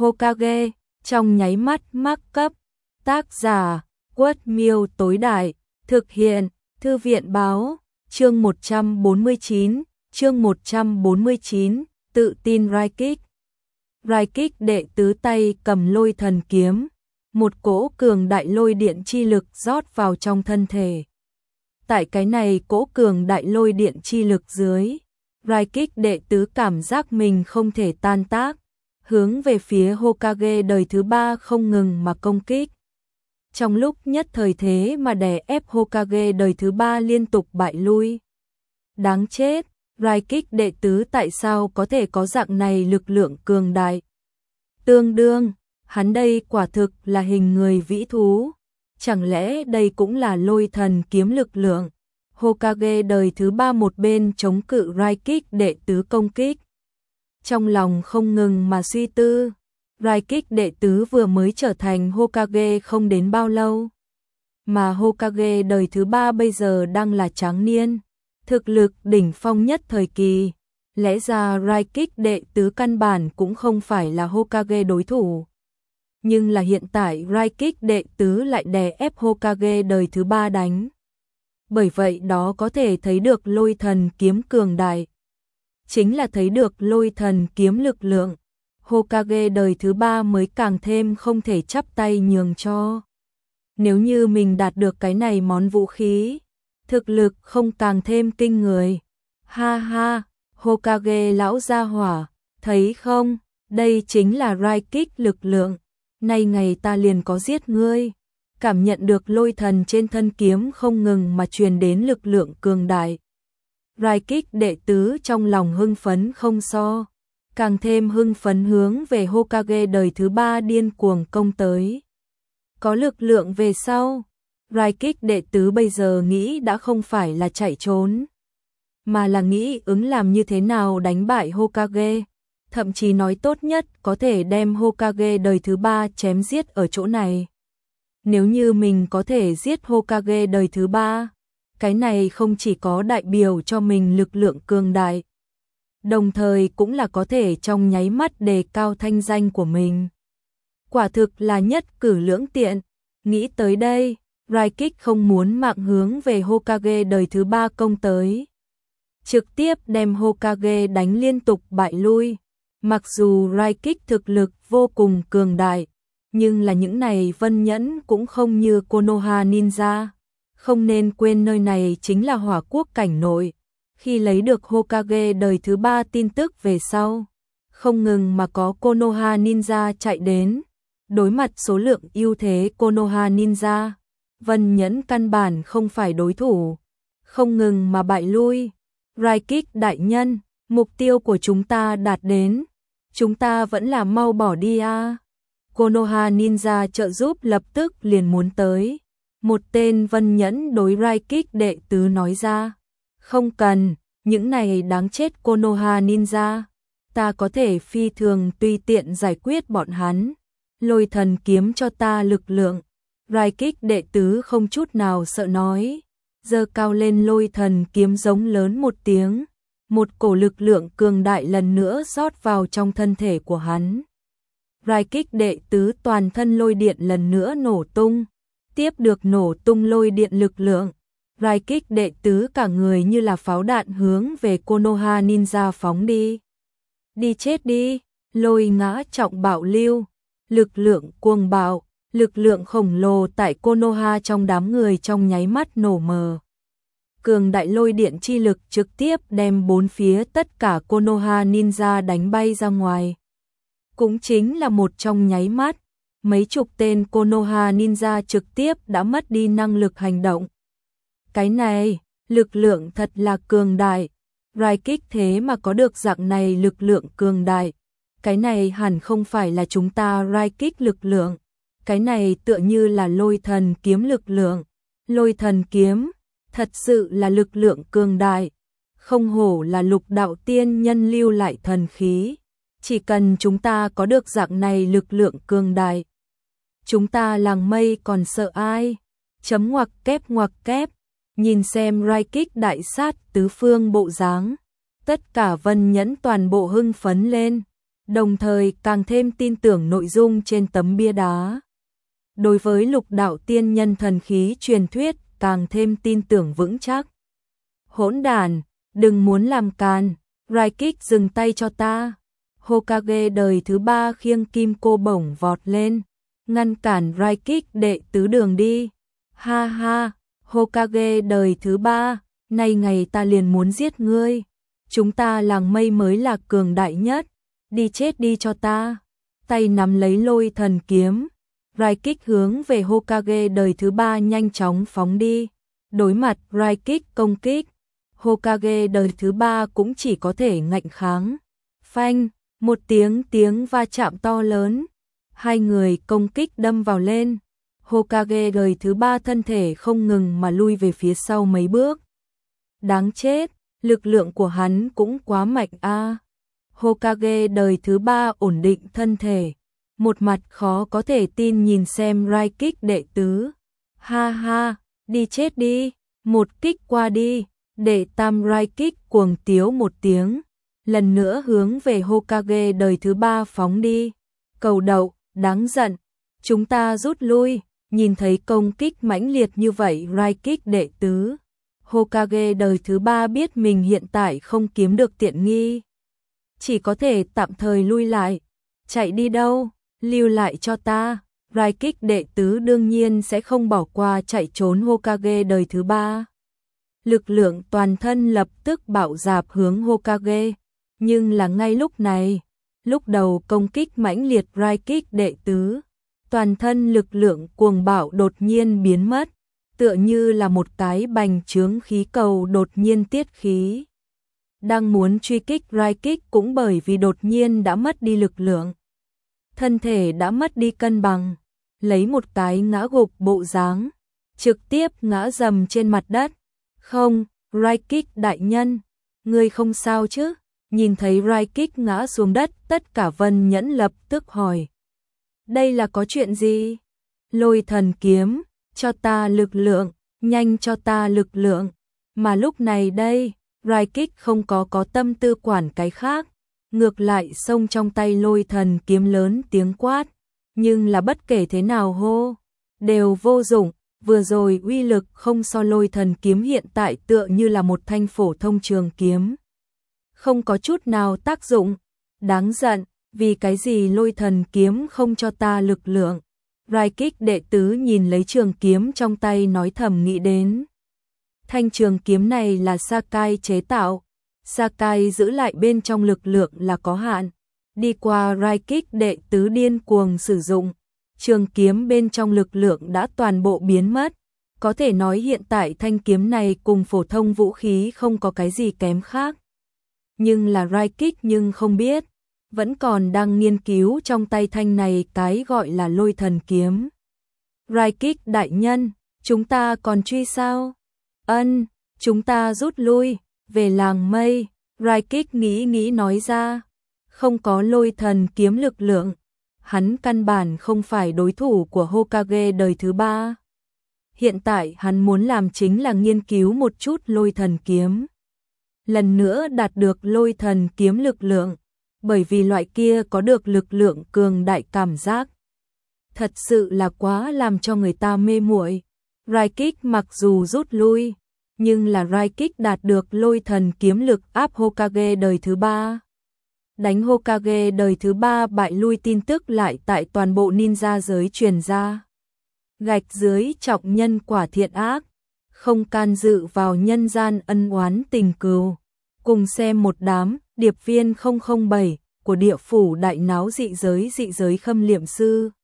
Hokage, trong nháy mắt mắc cấp. Tác giả, Quất Miêu tối đại, thực hiện, Thư viện báo, chương 149, tự tin Raikik. Raikik đệ tứ tay cầm lôi thần kiếm, một cỗ cường đại lôi điện chi lực rót vào trong thân thể. Tại cái này cỗ cường đại lôi điện chi lực dưới, Raikik đệ tứ cảm giác mình không thể tan tác, hướng về phía Hokage đời thứ 3 không ngừng mà công kích. Trong lúc nhất thời thế mà đè ép Hokage đời thứ 3 liên tục bại lui. Đáng chết, Raikik đệ tứ tại sao có thể có dạng này lực lượng cường đại? Tương đương, hắn đây quả thực là hình người vĩ thú. Chẳng lẽ đây cũng là lôi thần kiếm lực lượng? Hokage đời thứ 3 một bên chống cự Raikik đệ tứ công kích. Trong lòng không ngừng mà suy tư, Raikik đệ tứ vừa mới trở thành Hokage không đến bao lâu. Mà Hokage đời thứ 3 bây giờ đang là tráng niên, thực lực đỉnh phong nhất thời kỳ. Lẽ ra Raikik đệ tứ căn bản cũng không phải là Hokage đối thủ. Nhưng là hiện tại Raikik đệ tứ lại đè ép Hokage đời thứ 3 đánh. Bởi vậy đó có thể thấy được lôi thần kiếm cường đại. Chính là thấy được lôi thần kiếm lực lượng. Hokage đời thứ 3 mới càng thêm không thể chắp tay nhường cho. Nếu như mình đạt được cái này món vũ khí, thực lực không càng thêm kinh người. Ha ha, Hokage lão gia hỏa, thấy không, đây chính là Raikik lực lượng. Nay ngày ta liền có giết ngươi. Cảm nhận được lôi thần trên thân kiếm không ngừng mà truyền đến lực lượng cường đại. Raikik đệ tứ trong lòng hưng phấn không so, càng thêm hưng phấn hướng về Hokage đời thứ 3 điên cuồng công tới. Có lực lượng về sau, Raikik đệ tứ bây giờ nghĩ đã không phải là chạy trốn, mà là nghĩ ứng làm như thế nào đánh bại Hokage, thậm chí nói tốt nhất có thể đem Hokage đời thứ 3 chém giết ở chỗ này. Nếu như mình có thể giết Hokage đời thứ 3, cái này không chỉ có đại biểu cho mình lực lượng cường đại, đồng thời cũng là có thể trong nháy mắt đề cao thanh danh của mình. Quả thực là nhất cử lưỡng tiện. Nghĩ tới đây, Raikik không muốn mạng hướng về Hokage đời thứ 3 công tới. Trực tiếp đem Hokage đánh liên tục bại lui. Mặc dù Raikik thực lực vô cùng cường đại, nhưng là những này Vân Nhẫn cũng không như Konoha Ninja. Không nên quên nơi này chính là Hỏa Quốc cảnh nội. Khi lấy được Hokage đời thứ 3 tin tức về sau, không ngừng mà có Konoha Ninja chạy đến. Đối mặt số lượng ưu thế Konoha Ninja, Vân Nhẫn căn bản không phải đối thủ, không ngừng mà bại lui. Raikik đại nhân, mục tiêu của chúng ta đạt đến, chúng ta vẫn là mau bỏ đi a. Konoha Ninja trợ giúp lập tức liền muốn tới. Một tên Vân Nhẫn đối Raikik đệ tứ nói ra, không cần, những này đáng chết Konoha Ninja, ta có thể phi thường tùy tiện giải quyết bọn hắn. Lôi thần kiếm cho ta lực lượng. Raikik đệ tứ không chút nào sợ nói, giơ cao lên lôi thần kiếm giống lớn một tiếng, một cổ lực lượng cường đại lần nữa rót vào trong thân thể của hắn. Raikik đệ tứ toàn thân lôi điện lần nữa nổ tung, tiếp được nổ tung lôi điện lực lượng. Raikik đệ tứ cả người như là pháo đạn hướng về Konoha Ninja phóng đi. Đi chết đi, lôi ngã trọng bạo lưu. Lực lượng cuồng bạo, lực lượng khổng lồ tại Konoha trong đám người trong nháy mắt nổ mờ. Cường đại lôi điện chi lực trực tiếp đem bốn phía tất cả Konoha Ninja đánh bay ra ngoài. Cũng chính là một trong nháy mắt, mấy chục tên Konoha Ninja trực tiếp đã mất đi năng lực hành động. Cái này, lực lượng thật là cường đại. Raikik thế mà có được dạng này lực lượng cường đại. Cái này hẳn không phải là chúng ta Raikik lực lượng. Cái này tựa như là lôi thần kiếm lực lượng. Lôi thần kiếm, thật sự là lực lượng cường đại. Không hổ là lục đạo tiên nhân lưu lại thần khí. Chỉ cần chúng ta có được dạng này lực lượng cường đại, chúng ta làng mây còn sợ ai? Chấm ngoặc kép. Nhìn xem Raikik đại sát tứ phương bộ dáng, tất cả Vân Nhẫn toàn bộ hưng phấn lên. đồng thời càng thêm tin tưởng nội dung trên tấm bia đá. Đối với Lục đạo tiên nhân thần khí truyền thuyết, càng thêm tin tưởng vững chắc. Hỗn đản, đừng muốn làm càn, Raikik dừng tay cho ta. Hokage đời thứ 3 khiêng kim cô bổng vọt lên, ngăn cản Raikik đệ tứ đường đi. Ha ha, Hokage đời thứ 3, nay ngày ta liền muốn giết ngươi. Chúng ta làng mây mới là cường đại nhất, đi chết đi cho ta. Tay nắm lấy lôi thần kiếm, Raikik hướng về Hokage đời thứ 3 nhanh chóng phóng đi. Đối mặt Raikik công kích, Hokage đời thứ 3 cũng chỉ có thể ngạnh kháng. Phanh, một tiếng va chạm to lớn, hai người công kích đâm vào lên. Hokage đời thứ 3 thân thể không ngừng mà lui về phía sau mấy bước. Đáng chết, lực lượng của hắn cũng quá mạnh a. Hokage đời thứ 3 ổn định thân thể, một mặt khó có thể tin nhìn xem Raikik đệ tứ. Ha ha, đi chết đi, một kích qua đi. Đệ tam Raikik cuồng tiếu một tiếng, lần nữa hướng về Hokage đời thứ 3 phóng đi. Cầu đậu, đáng giận, chúng ta rút lui. Nhìn thấy công kích mãnh liệt như vậy Raikik đệ tứ, Hokage đời thứ 3 biết mình hiện tại không kiếm được tiện nghi, chỉ có thể tạm thời lui lại. Chạy đi đâu, lưu lại cho ta. Raikik đệ tứ đương nhiên sẽ không bỏ qua chạy trốn Hokage đời thứ 3. Lực lượng toàn thân lập tức bạo dạp hướng Hokage, nhưng là ngay lúc này, lúc đầu công kích mãnh liệt Raikik đệ tứ, toàn thân lực lượng cuồng bạo đột nhiên biến mất, tựa như là một cái bành trướng khí cầu đột nhiên tiết khí. Đang muốn truy kích Raikik cũng bởi vì đột nhiên đã mất đi lực lượng, thân thể đã mất đi cân bằng, lấy một cái ngã gục bộ dáng, trực tiếp ngã dầm trên mặt đất. Không, Raikik đại nhân, ngươi không sao chứ? Nhìn thấy Raikik ngã xuống đất, tất cả Vân Nhẫn lập tức hỏi. Đây là có chuyện gì? Lôi thần kiếm, cho ta lực lượng, nhanh cho ta lực lượng. Mà lúc này đây, Raikik không có tâm tư quản cái khác, ngược lại xông trong tay lôi thần kiếm lớn tiếng quát. Nhưng là bất kể thế nào hô, đều vô dụng. Vừa rồi uy lực không so lôi thần kiếm hiện tại tựa như là một thanh phổ thông trường kiếm, không có chút nào tác dụng. Đáng giận, vì cái gì lôi thần kiếm không cho ta lực lượng? Raikik đệ tứ nhìn lấy trường kiếm trong tay nói thầm nghĩ đến. Thanh trường kiếm này là Sakai chế tạo, Sakai giữ lại bên trong lực lượng là có hạn. Đi qua Raikik đệ tứ điên cuồng sử dụng, trường kiếm bên trong lực lượng đã toàn bộ biến mất. Có thể nói hiện tại thanh kiếm này cùng phổ thông vũ khí không có cái gì kém khác. Nhưng là Raikik nhưng không biết, vẫn còn đang nghiên cứu trong tay thanh này cái gọi là lôi thần kiếm. Raikik đại nhân, chúng ta còn truy sao? Ân, chúng ta rút lui, về làng mây. Raikik nghĩ nói ra, không có lôi thần kiếm lực lượng, hắn căn bản không phải đối thủ của Hokage đời thứ 3. Hiện tại hắn muốn làm chính là nghiên cứu một chút lôi thần kiếm. Lần nữa đạt được lôi thần kiếm lực lượng, bởi vì loại kia có được lực lượng cường đại cảm giác. Thật sự là quá làm cho người ta mê muội. Raikik mặc dù rút lui, nhưng là Raikik đạt được lôi thần kiếm lực áp Hokage đời thứ 3. Đánh Hokage đời thứ 3 bại lui tin tức lại tại toàn bộ ninja giới truyền ra. Gạch dưới trọng nhân quả thiện ác, không can dự vào nhân gian ân oán tình cừu. Cùng xem một đám điệp viên 007 của địa phủ đại náo dị giới khâm liệm sư.